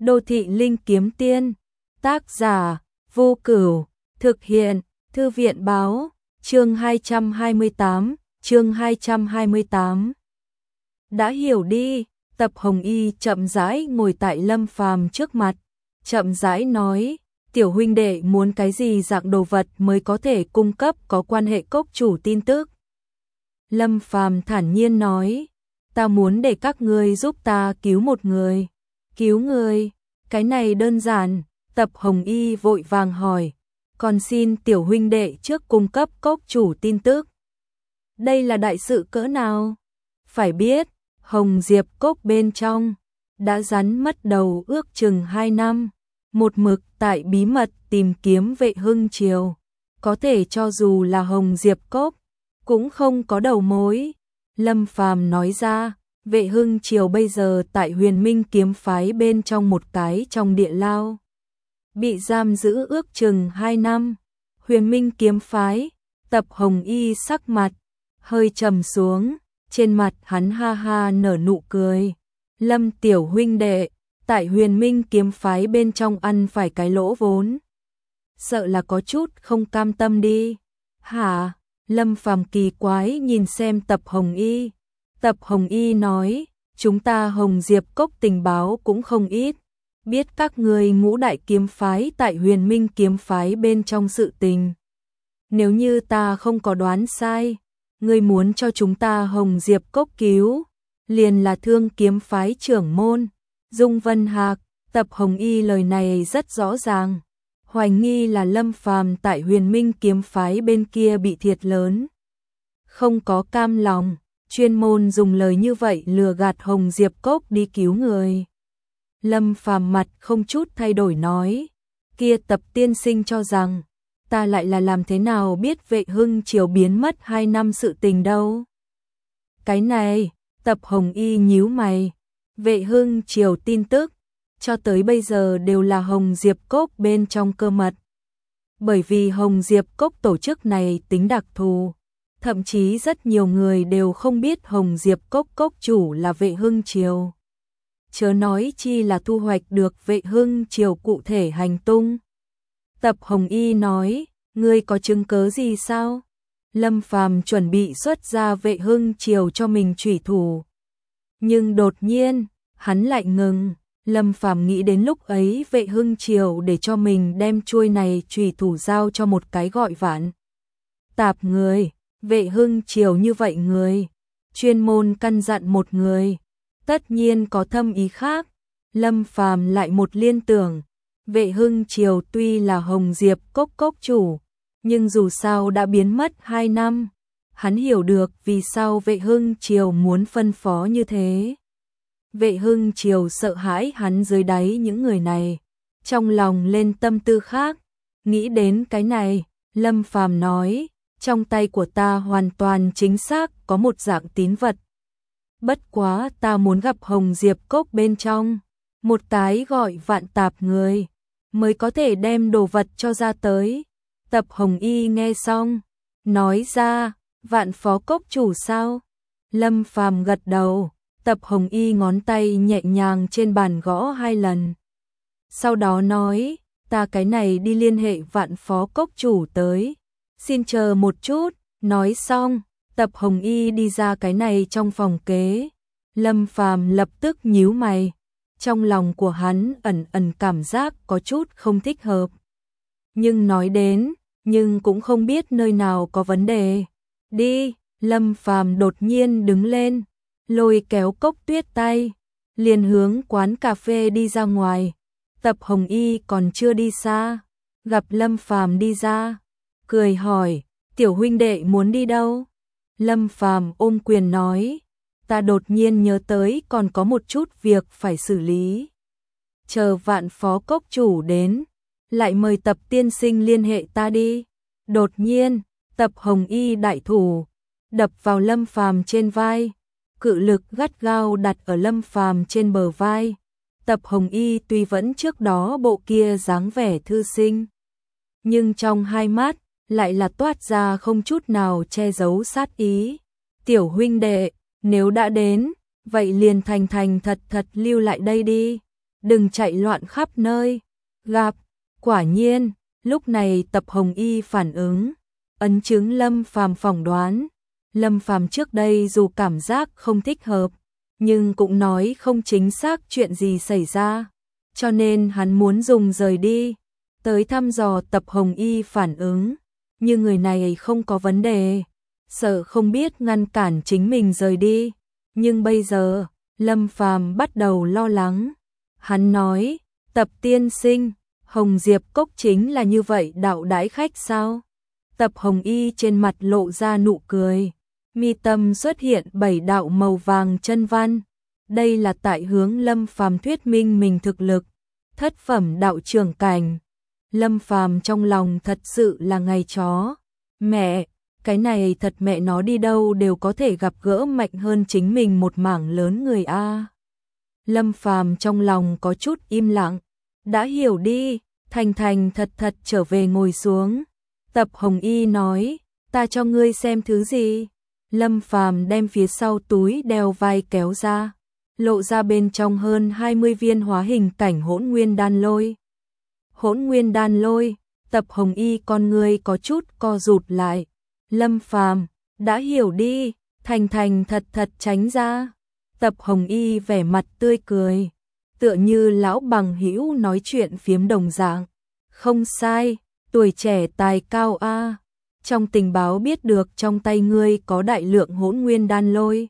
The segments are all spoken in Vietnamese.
Đô thị linh kiếm tiên, tác giả, Vô Cửu, thực hiện, Thư viện báo, chương 228. Đã hiểu đi, Tập Hồng Y chậm rãi ngồi tại Lâm Phàm trước mặt, chậm rãi nói, tiểu huynh đệ muốn cái gì dạng đồ vật mới có thể cung cấp có quan hệ cốc chủ tin tức. Lâm Phàm thản nhiên nói, ta muốn để các ngươi giúp ta cứu một người. Cứu người, cái này đơn giản, Tập Hồng Y vội vàng hỏi, còn xin tiểu huynh đệ trước cung cấp cốc chủ tin tức. Đây là đại sự cỡ nào? Phải biết, Hồng Diệp cốc bên trong, đã rắn mất đầu ước chừng 2 năm, một mực tại bí mật tìm kiếm Vệ Hưng Triều. Có thể cho dù là Hồng Diệp cốc, cũng không có đầu mối. Lâm Phàm nói ra, Vệ Hưng Triều bây giờ tại Huyền Minh kiếm phái bên trong một cái trong địa lao. Bị giam giữ ước chừng 2 năm. Huyền Minh kiếm phái, Tập Hồng Y sắc mặt hơi trầm xuống, trên mặt hắn ha ha nở nụ cười. Lâm tiểu huynh đệ, tại Huyền Minh kiếm phái bên trong ăn phải cái lỗ vốn. Sợ là có chút không cam tâm đi. Hả? Lâm Phàm kỳ quái nhìn xem Tập Hồng Y. Tập Hồng Y nói, chúng ta Hồng Diệp cốc tình báo cũng không ít. Biết các người ngũ đại kiếm phái tại Huyền Minh kiếm phái bên trong sự tình. Nếu như ta không có đoán sai, ngươi muốn cho chúng ta Hồng Diệp cốc cứu, liền là Thương kiếm phái trưởng môn, Dung Vân Hạc. Tập Hồng Y lời này rất rõ ràng, hoài nghi là Lâm Phàm tại Huyền Minh kiếm phái bên kia bị thiệt lớn. Không có cam lòng, chuyên môn dùng lời như vậy lừa gạt Hồng Diệp cốc đi cứu người. Lâm Phàm mặt không chút thay đổi nói, kia Tập tiên sinh cho rằng, ta lại là làm thế nào biết Vệ Hưng Triều biến mất 2 năm sự tình đâu. Cái này, Tập Hồng Y nhíu mày, Vệ Hưng Triều tin tức, cho tới bây giờ đều là Hồng Diệp cốc bên trong cơ mật. Bởi vì Hồng Diệp cốc tổ chức này tính đặc thù, thậm chí rất nhiều người đều không biết Hồng Diệp cốc cốc chủ là Vệ Hưng Triều. Chớ nói chi là thu hoạch được Vệ Hưng Triều cụ thể hành tung. Tập Hồng Y nói, ngươi có chứng cớ gì sao? Lâm Phàm chuẩn bị xuất ra Vệ Hưng Triều cho mình trùy thủ. Nhưng đột nhiên, hắn lại ngừng. Lâm Phàm nghĩ đến lúc ấy Vệ Hưng Triều để cho mình đem chuôi này trùy thủ giao cho một cái gọi Vạn Tạp người. Vệ Hưng Triều như vậy người, chuyên môn căn dặn một người, tất nhiên có thâm ý khác. Lâm Phàm lại một liên tưởng, Vệ Hưng Triều tuy là Hồng Diệp cốc cốc chủ, nhưng dù sao đã biến mất 2 năm, hắn hiểu được vì sao Vệ Hưng Triều muốn phân phó như thế. Vệ Hưng Triều sợ hãi hắn dưới đáy những người này, trong lòng lên tâm tư khác. Nghĩ đến cái này, Lâm Phàm nói, trong tay của ta hoàn toàn chính xác có một dạng tín vật. Bất quá ta muốn gặp Hồng Diệp cốc bên trong, một cái gọi Vạn Tạp người, mới có thể đem đồ vật cho ra tới. Tập Hồng Y nghe xong, nói ra, Vạn phó cốc chủ sao? Lâm Phàm gật đầu, Tập Hồng Y ngón tay nhẹ nhàng trên bàn gõ 2 lần. Sau đó nói, ta cái này đi liên hệ Vạn phó cốc chủ tới. Xin chờ một chút, nói xong, Tập Hồng Y đi ra cái này trong phòng kế. Lâm Phàm lập tức nhíu mày, trong lòng của hắn ẩn ẩn cảm giác có chút không thích hợp. Nhưng nói đến, nhưng cũng không biết nơi nào có vấn đề. Đi, Lâm Phàm đột nhiên đứng lên, lôi kéo Cốc Tuyết tay, liền hướng quán cà phê đi ra ngoài. Tập Hồng Y còn chưa đi xa, gặp Lâm Phàm đi ra, cười hỏi, tiểu huynh đệ muốn đi đâu? Lâm Phàm ôm quyền nói, ta đột nhiên nhớ tới còn có một chút việc phải xử lý. Chờ Vạn phó cốc chủ đến, lại mời Tập tiên sinh liên hệ ta đi. Đột nhiên, Tập Hồng Y đại thủ, đập vào Lâm Phàm trên vai, cự lực gắt gao đặt ở Lâm Phàm trên bờ vai. Tập Hồng Y tuy vẫn trước đó bộ kia dáng vẻ thư sinh, nhưng trong hai mắt lại là toát ra không chút nào che giấu sát ý. Tiểu huynh đệ, nếu đã đến, vậy liền thành thành thật thật lưu lại đây đi. đừng chạy loạn khắp nơi. Gặp, quả nhiên, lúc này Tập Hồng Y phản ứng, ấn chứng Lâm Phàm phỏng đoán. Lâm Phàm trước đây dù cảm giác không thích hợp, nhưng cũng nói không chính xác chuyện gì xảy ra, cho nên hắn muốn dùng rời đi, tới thăm dò Tập Hồng Y phản ứng, nhưng người này không có vấn đề, sợ không biết ngăn cản chính mình rời đi, nhưng bây giờ, Lâm Phàm bắt đầu lo lắng. Hắn nói, Tập tiên sinh, Hồng Diệp Cốc chính là như vậy đạo đãi khách sao? Tập Hồng Y trên mặt lộ ra nụ cười, mi tâm xuất hiện 7 đạo màu vàng chân văn. Đây là tại hướng Lâm Phàm thuyết minh mình thực lực, thất phẩm đạo trưởng cảnh. Lâm Phàm trong lòng thật sự là ngày chó. Mẹ, cái này thật mẹ nó đi đâu đều có thể gặp gỡ mạnh hơn chính mình một mảng lớn người a. Lâm Phàm trong lòng có chút im lặng, đã hiểu đi, thành thành thật thật trở về ngồi xuống. Tập Hồng Y nói, ta cho ngươi xem thứ gì? Lâm Phàm đem phía sau túi đeo vai kéo ra, lộ ra bên trong hơn 20 viên hóa hình cảnh hỗn nguyên đan lôi. Hỗn nguyên đan lôi, Tập Hồng Y con ngươi có chút co rụt lại. Lâm Phàm, đã hiểu đi, thành thành thật thật tránh ra. Tập Hồng Y vẻ mặt tươi cười, tựa như lão bằng hữu nói chuyện phiếm đồng dạng. Không sai, tuổi trẻ tài cao a. Trong tình báo biết được trong tay ngươi có đại lượng hỗn nguyên đan lôi.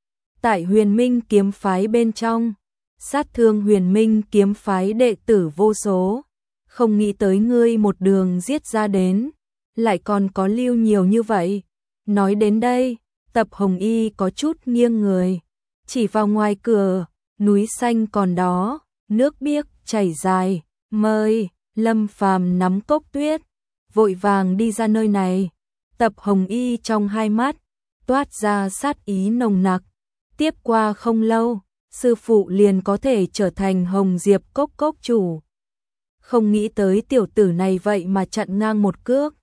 Tại Huyền Minh kiếm phái bên trong, sát thương Huyền Minh kiếm phái đệ tử vô số. Không nghĩ tới ngươi một đường giết ra đến, lại còn có lưu nhiều như vậy. Nói đến đây, Tập Hồng Y có chút nghiêng người, chỉ vào ngoài cửa, núi xanh còn đó, nước biếc chảy dài, mời. Lâm Phàm nắm cốc tuyết, vội vàng đi ra nơi này. Tập Hồng Y trong hai mắt toát ra sát ý nồng nặc. Tiếp qua không lâu, sư phụ liền có thể trở thành Hồng Diệp Cốc cốc chủ. Không nghĩ tới tiểu tử này vậy mà chặn ngang một cước.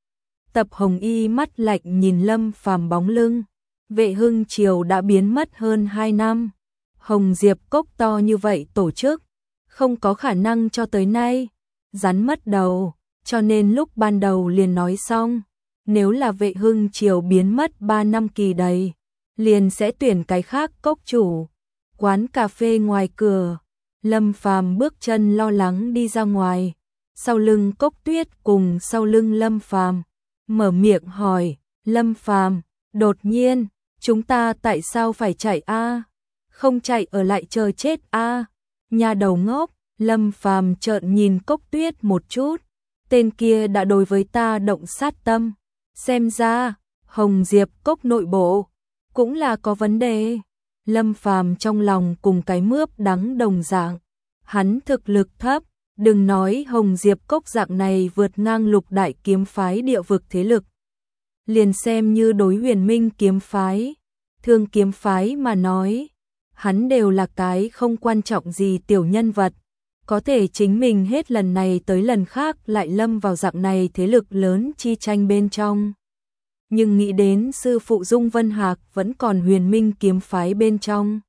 Tập Hồng Y mắt lạnh nhìn Lâm Phàm bóng lưng. Vệ Hưng Triều đã biến mất hơn 2 năm. Hồng Diệp Cốc to như vậy tổ chức, không có khả năng cho tới nay rắn mất đầu, cho nên lúc ban đầu liền nói xong, nếu là Vệ Hưng Triều biến mất 3 năm kỳ đầy, liền sẽ tuyển cái khác cốc chủ. Quán cà phê ngoài cửa, Lâm Phàm bước chân lo lắng đi ra ngoài, sau lưng Cốc Tuyết cùng sau lưng Lâm Phàm, mở miệng hỏi, Lâm Phàm, đột nhiên, chúng ta tại sao phải chạy a? Không chạy ở lại chờ chết a? Nhà đầu ngốc. Lâm Phàm trợn nhìn Cốc Tuyết một chút, tên kia đã đối với ta động sát tâm, xem ra Hồng Diệp Cốc nội bộ cũng là có vấn đề. Lâm Phàm trong lòng cùng cái mướp đắng đồng dạng, hắn thực lực thấp, đừng nói Hồng Diệp Cốc dạng này vượt ngang Lục Đại kiếm phái địa vực thế lực, liền xem như đối Huyền Minh kiếm phái, Thương kiếm phái mà nói, hắn đều là cái không quan trọng gì tiểu nhân vật. Có thể chính mình hết lần này tới lần khác lại lâm vào dạng này thế lực lớn chi tranh bên trong. Nhưng nghĩ đến sư phụ Dung Vân Hạc vẫn còn Huyền Minh kiếm phái bên trong.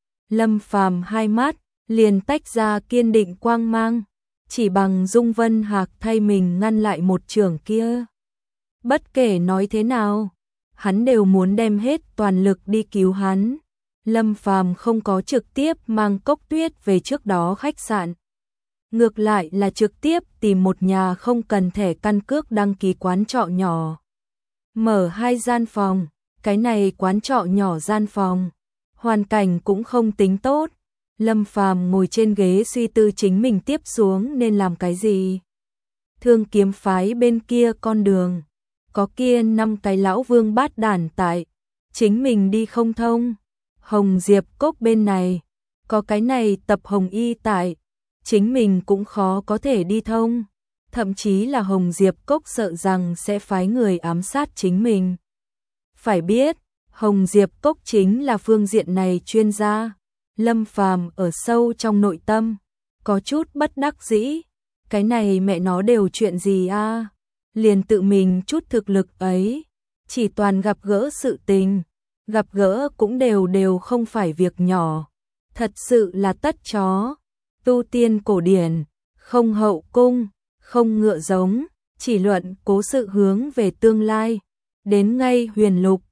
Lâm Phàm hai mắt liền tách ra kiên định quang mang, chỉ bằng Dung Vân Hạc thay mình ngăn lại một chưởng kia. Bất kể nói thế nào, hắn đều muốn đem hết toàn lực đi cứu hắn. Lâm Phàm không có trực tiếp mang Cốc Tuyết về trước đó khách sạn. Ngược lại là trực tiếp tìm một nhà không cần thẻ căn cước đăng ký quán trọ nhỏ. Mở 2 gian phòng, cái này quán trọ nhỏ gian phòng. Hoàn cảnh cũng không tính tốt. Lâm Phàm ngồi trên ghế suy tư chính mình tiếp xuống nên làm cái gì. Thương kiếm phái bên kia con đường, có kia 5 cái lão vương bát đản tại, chính mình đi không thông. Hồng Diệp Cốc bên này, có cái này Tập Hồng Y tại, chính mình cũng khó có thể đi thông. Thậm chí là Hồng Diệp Cốc sợ rằng sẽ phái người ám sát chính mình. Phải biết, Hồng Diệp Cốc chính là phương diện này chuyên gia. Lâm Phàm ở sâu trong nội tâm, có chút bất đắc dĩ. Cái này mẹ nó đều chuyện gì a? Liền tự mình chút thực lực ấy, chỉ toàn gặp gỡ sự tình. Gặp gỡ cũng đều không phải việc nhỏ. Thật sự là tất chó. tu tiên cổ điển, không hậu cung, không ngựa giống, chỉ luận cố sự hướng về tương lai. Đến ngay huyền lục,